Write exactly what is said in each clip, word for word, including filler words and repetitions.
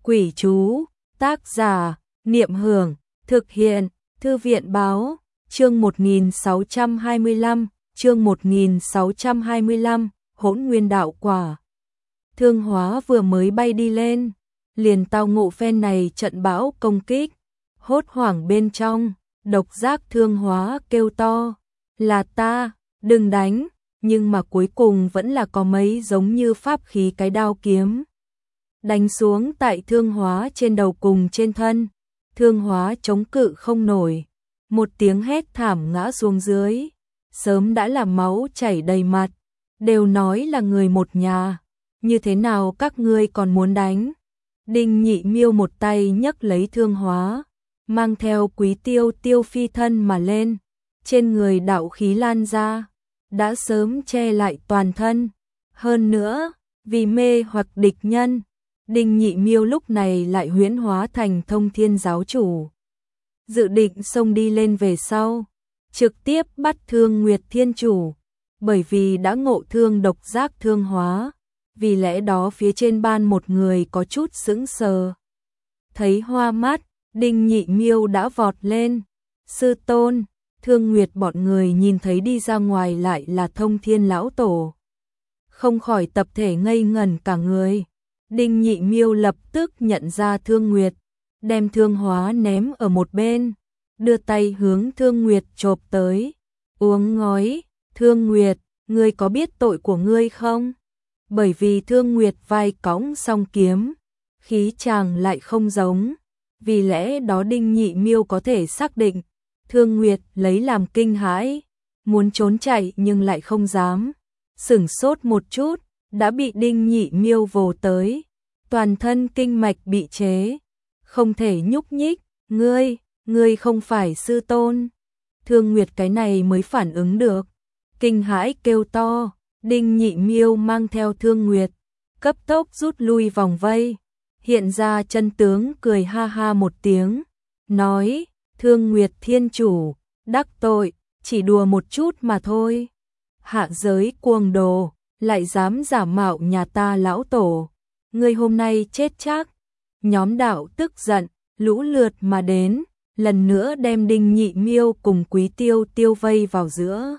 Quỷ chú, tác giả, Niệm Hưởng, thực hiện, Thư viện báo, chương một nghìn sáu trăm hai mươi lăm, chương một nghìn sáu trăm hai mươi lăm, Hỗn Nguyên Đạo Quả. Thương Hóa vừa mới bay đi lên, liền tao ngộ phen này trận bão công kích, hốt hoảng bên trong, độc giác Thương Hóa kêu to, là ta, đừng đánh, nhưng mà cuối cùng vẫn là có mấy giống như pháp khí cái đao kiếm. Đánh xuống tại Thương Hóa trên đầu cùng trên thân, Thương Hóa chống cự không nổi, một tiếng hét thảm ngã xuống dưới, sớm đã là máu chảy đầy mặt, đều nói là người một nhà, như thế nào các ngươi còn muốn đánh. Đinh Nhị Miêu một tay nhấc lấy Thương Hóa, mang theo Quý Tiêu Tiêu phi thân mà lên, trên người đạo khí lan ra, đã sớm che lại toàn thân, hơn nữa, vì mê hoặc địch nhân, Đinh Nhị Miêu lúc này lại huyễn hóa thành Thông Thiên giáo chủ. Dự định xông đi lên về sau, trực tiếp bắt Thương Nguyệt Thiên Chủ, bởi vì đã ngộ thương độc giác Thương Hóa, vì lẽ đó phía trên ban một người có chút sững sờ. Thấy hoa mắt, Đinh Nhị Miêu đã vọt lên, sư tôn, Thương Nguyệt bọn người nhìn thấy đi ra ngoài lại là Thông Thiên lão tổ. Không khỏi tập thể ngây ngẩn cả người. Đinh Nhị Miêu lập tức nhận ra Thương Nguyệt, đem Thương Hóa ném ở một bên, đưa tay hướng Thương Nguyệt chộp tới, uống ngói, Thương Nguyệt, ngươi có biết tội của ngươi không? Bởi vì Thương Nguyệt vai cõng song kiếm, khí chàng lại không giống, vì lẽ đó Đinh Nhị Miêu có thể xác định, Thương Nguyệt lấy làm kinh hãi, muốn trốn chạy nhưng lại không dám, sửng sốt một chút, đã bị Đinh Nhị Miêu vồ tới, toàn thân kinh mạch bị chế, không thể nhúc nhích, ngươi, ngươi không phải sư tôn. Thương Nguyệt cái này mới phản ứng được, kinh hãi kêu to, Đinh Nhị Miêu mang theo Thương Nguyệt, cấp tốc rút lui vòng vây, hiện ra chân tướng cười ha ha một tiếng, nói, Thương Nguyệt Thiên Chủ, đắc tội, chỉ đùa một chút mà thôi. Hạ giới cuồng đồ, lại dám giả mạo nhà ta lão tổ, ngươi hôm nay chết chắc. Nhóm đạo tức giận, lũ lượt mà đến, lần nữa đem Đinh Nhị Miêu cùng Quý Tiêu Tiêu vây vào giữa.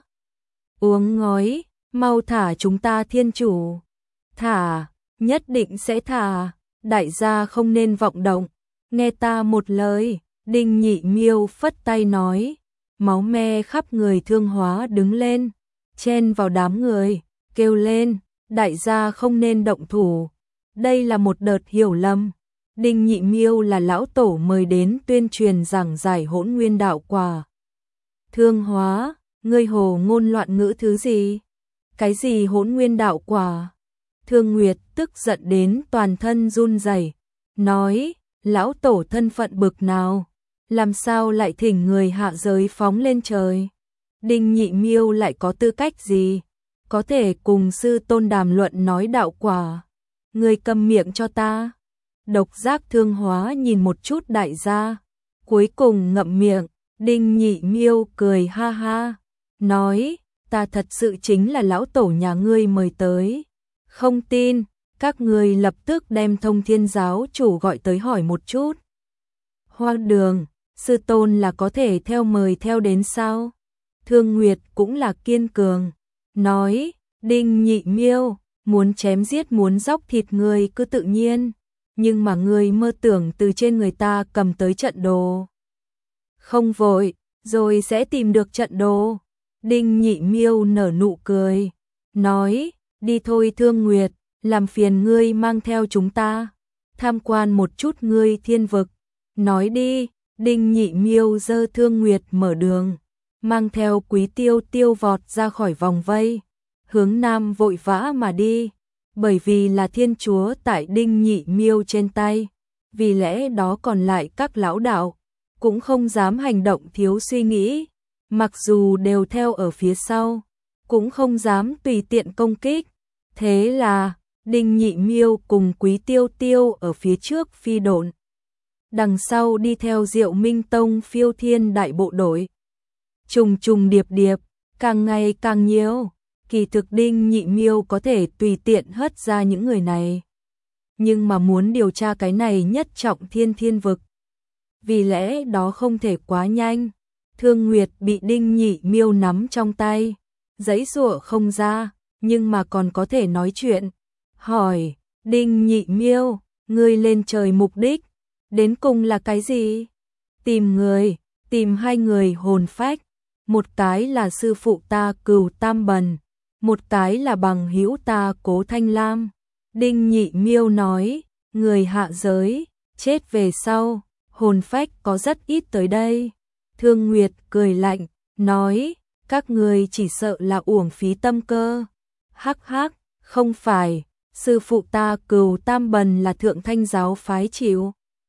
Uống ngói, mau thả chúng ta Thiên Chủ. Thả, nhất định sẽ thả, đại gia không nên vọng động, nghe ta một lời. Đinh Nhị Miêu phất tay nói, máu me khắp người Thương Hóa đứng lên, chen vào đám người, kêu lên, đại gia không nên động thủ. Đây là một đợt hiểu lầm. Đinh Nhị Miêu là lão tổ mời đến tuyên truyền giảng giải Hỗn Nguyên Đạo Quả. Thương Hóa, ngươi hồ ngôn loạn ngữ thứ gì? Cái gì Hỗn Nguyên Đạo Quả? Thương Nguyệt tức giận đến toàn thân run rẩy, nói, lão tổ thân phận bực nào? Làm sao lại thỉnh người hạ giới phóng lên trời? Đinh Nhị Miêu lại có tư cách gì? Có thể cùng sư tôn đàm luận nói đạo quả? Ngươi câm miệng cho ta. Độc giác Thương Hóa nhìn một chút đại gia, cuối cùng ngậm miệng. Đinh Nhị Miêu cười ha ha, nói, ta thật sự chính là lão tổ nhà ngươi mời tới. Không tin, các ngươi lập tức đem Thông Thiên giáo chủ gọi tới hỏi một chút. Hoa Đường, sư tôn là có thể theo mời theo đến sao? Thương Nguyệt cũng là kiên cường, nói, Đinh Nhị Miêu, muốn chém giết muốn dóc thịt người cứ tự nhiên, nhưng mà người mơ tưởng từ trên người ta cầm tới trận đồ. Không vội, rồi sẽ tìm được trận đồ. Đinh Nhị Miêu nở nụ cười, nói, đi thôi Thương Nguyệt, làm phiền ngươi mang theo chúng ta, tham quan một chút ngươi thiên vực. Nói đi. Đinh Nhị Miêu giơ Thương Nguyệt mở đường, mang theo Quý Tiêu Tiêu vọt ra khỏi vòng vây, hướng nam vội vã mà đi, bởi vì là thiên chúa tại Đinh Nhị Miêu trên tay, vì lẽ đó còn lại các lão đạo cũng không dám hành động thiếu suy nghĩ, mặc dù đều theo ở phía sau, cũng không dám tùy tiện công kích. Thế là Đinh Nhị Miêu cùng Quý Tiêu Tiêu ở phía trước phi độn, đằng sau đi theo Diệu Minh Tông Phiêu Thiên đại bộ đội. Trùng trùng điệp điệp, càng ngày càng nhiều, kỳ thực Đinh Nhị Miêu có thể tùy tiện hất ra những người này. nhưng mà muốn điều tra cái này nhất trọng thiên thiên vực. Vì lẽ đó không thể quá nhanh. Thương Nguyệt bị Đinh Nhị Miêu nắm trong tay, giãy giụa không ra, nhưng mà còn có thể nói chuyện. Hỏi, Đinh Nhị Miêu, ngươi lên trời mục đích, đến cùng là cái gì? Tìm người, tìm hai người hồn phách, một cái là sư phụ ta Cửu Tam Bần, một cái là bằng hữu ta Cố Thanh Lam. Đinh Nhị Miêu nói, người hạ giới, chết về sau, hồn phách có rất ít tới đây. Thương Nguyệt cười lạnh, nói, các người chỉ sợ là uổng phí tâm cơ. Hắc hắc, không phải, sư phụ ta Cửu Tam Bần là thượng thanh giáo phái chịu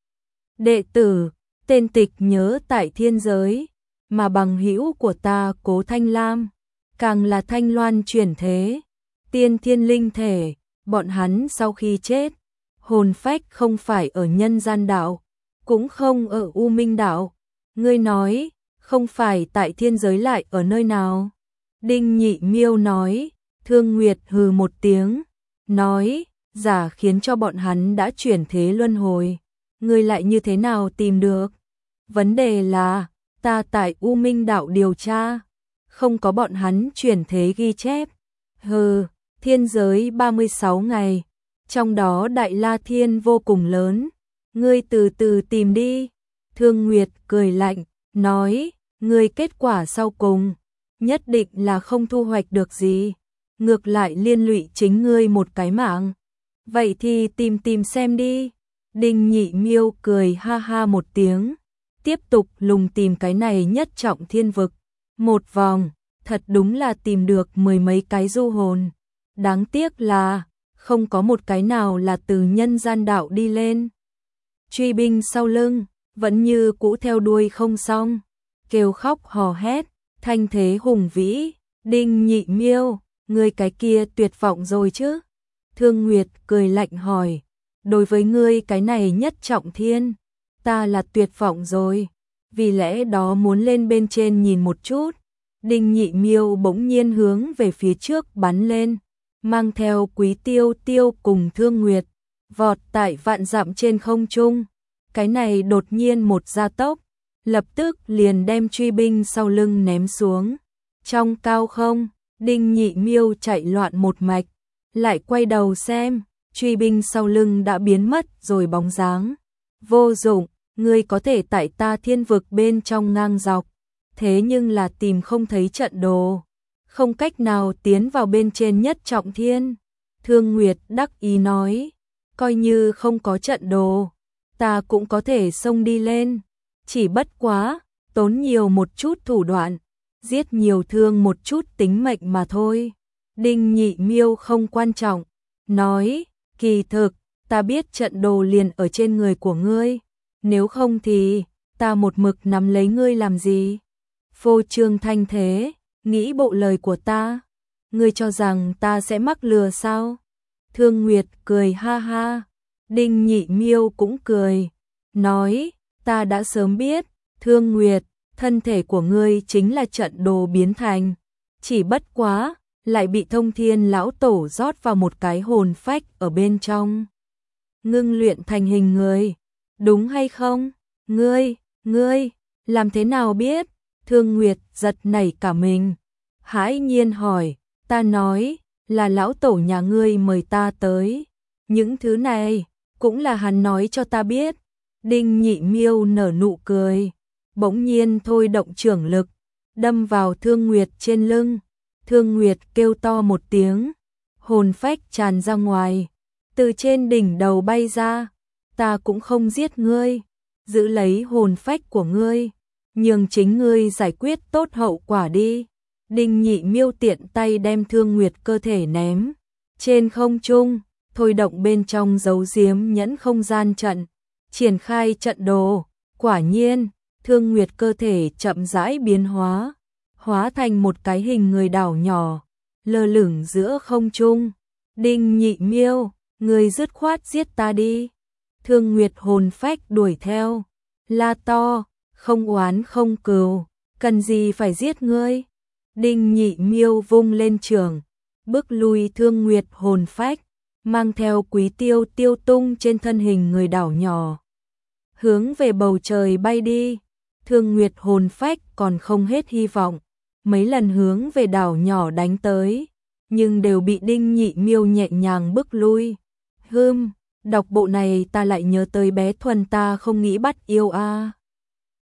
đệ tử, tên tịch nhớ tại thiên giới, mà bằng hữu của ta Cố Thanh Lam, càng là thanh loan chuyển thế, tiên thiên linh thể, bọn hắn sau khi chết, hồn phách không phải ở nhân gian đạo, cũng không ở U Minh đạo. Ngươi nói, không phải tại thiên giới lại ở nơi nào? Đinh Nhị Miêu nói. Thương Nguyệt hừ một tiếng, nói, giả khiến cho bọn hắn đã chuyển thế luân hồi, ngươi lại như thế nào tìm được? Vấn đề là, ta tại U Minh đạo điều tra, không có bọn hắn chuyển thế ghi chép. Hừ, thiên giới ba mươi sáu ngày, trong đó Đại La Thiên vô cùng lớn, ngươi từ từ tìm đi. Thương Nguyệt cười lạnh, nói, ngươi kết quả sau cùng, nhất định là không thu hoạch được gì, ngược lại liên lụy chính ngươi một cái mạng. Vậy thì tìm tìm xem đi. Đinh Nhị Miêu cười ha ha một tiếng, tiếp tục lùng tìm cái này nhất trọng thiên vực. Một vòng, thật đúng là tìm được mười mấy cái du hồn. Đáng tiếc là, không có một cái nào là từ nhân gian đạo đi lên. Truy binh sau lưng, vẫn như cũ theo đuôi không xong, kêu khóc hò hét, thanh thế hùng vĩ. Đinh Nhị Miêu, ngươi cái kia tuyệt vọng rồi chứ? Thương Nguyệt cười lạnh hỏi, đối với ngươi cái này nhất trọng thiên, ta là tuyệt vọng rồi, vì lẽ đó muốn lên bên trên nhìn một chút. Đinh Nhị Miêu bỗng nhiên hướng về phía trước bắn lên, mang theo Quý Tiêu Tiêu cùng Thương Nguyệt, vọt tại vạn dặm trên không trung. Cái này đột nhiên một gia tốc, lập tức liền đem truy binh sau lưng ném xuống. Trong cao không, Đinh Nhị Miêu chạy loạn một mạch, lại quay đầu xem, truy binh sau lưng đã biến mất rồi bóng dáng. Vô dụng, ngươi có thể tại ta thiên vực bên trong ngang dọc, thế nhưng là tìm không thấy trận đồ, không cách nào tiến vào bên trên nhất trọng thiên. Thương Nguyệt đắc ý nói, coi như không có trận đồ, ta cũng có thể xông đi lên, chỉ bất quá, tốn nhiều một chút thủ đoạn, giết nhiều thương một chút tính mệnh mà thôi. Đinh Nhị Miêu không quan trọng, nói, kỳ thực, ta biết trận đồ liền ở trên người của ngươi, nếu không thì, ta một mực nắm lấy ngươi làm gì? Phô trương thanh thế, nghĩ bộ lời của ta, ngươi cho rằng ta sẽ mắc lừa sao? Thương Nguyệt cười ha ha, Đinh Nhị Miêu cũng cười, nói, ta đã sớm biết, Thương Nguyệt, thân thể của ngươi chính là trận đồ biến thành, chỉ bất quá, lại bị Thông Thiên lão tổ rót vào một cái hồn phách ở bên trong, ngưng luyện thành hình người, đúng hay không? Ngươi, ngươi, làm thế nào biết? Thương Nguyệt giật nảy cả mình, hãi nhiên hỏi, ta nói, là lão tổ nhà ngươi mời ta tới, những thứ này, cũng là hắn nói cho ta biết. Đinh Nhị Miêu nở nụ cười, bỗng nhiên thôi động trưởng lực, đâm vào Thương Nguyệt trên lưng. Thương Nguyệt kêu to một tiếng, hồn phách tràn ra ngoài, từ trên đỉnh đầu bay ra. Ta cũng không giết ngươi, giữ lấy hồn phách của ngươi, nhường chính ngươi giải quyết tốt hậu quả đi. Đinh Nhị Miêu tiện tay đem Thương Nguyệt cơ thể ném trên không trung, thôi động bên trong giấu giếm nhẫn không gian trận, triển khai trận đồ. Quả nhiên, Thương Nguyệt cơ thể chậm rãi biến hóa, hóa thành một cái hình người đảo nhỏ, lơ lửng giữa không trung. Đinh Nhị Miêu, ngươi dứt khoát giết ta đi. Thương Nguyệt hồn phách đuổi theo, la to, không oán không cừu, cần gì phải giết ngươi. Đinh Nhị Miêu vung lên trường, bước lui Thương Nguyệt hồn phách, mang theo quý tiêu tiêu tung trên thân hình người đảo nhỏ. Hướng về bầu trời bay đi, Thương Nguyệt hồn phách còn không hết hy vọng, mấy lần hướng về đảo nhỏ đánh tới, nhưng đều bị Đinh Nhị Miêu nhẹ nhàng bức lui. Hừm, đọc bộ này ta lại nhớ tới bé Thuần ta không nghĩ bắt yêu a. À.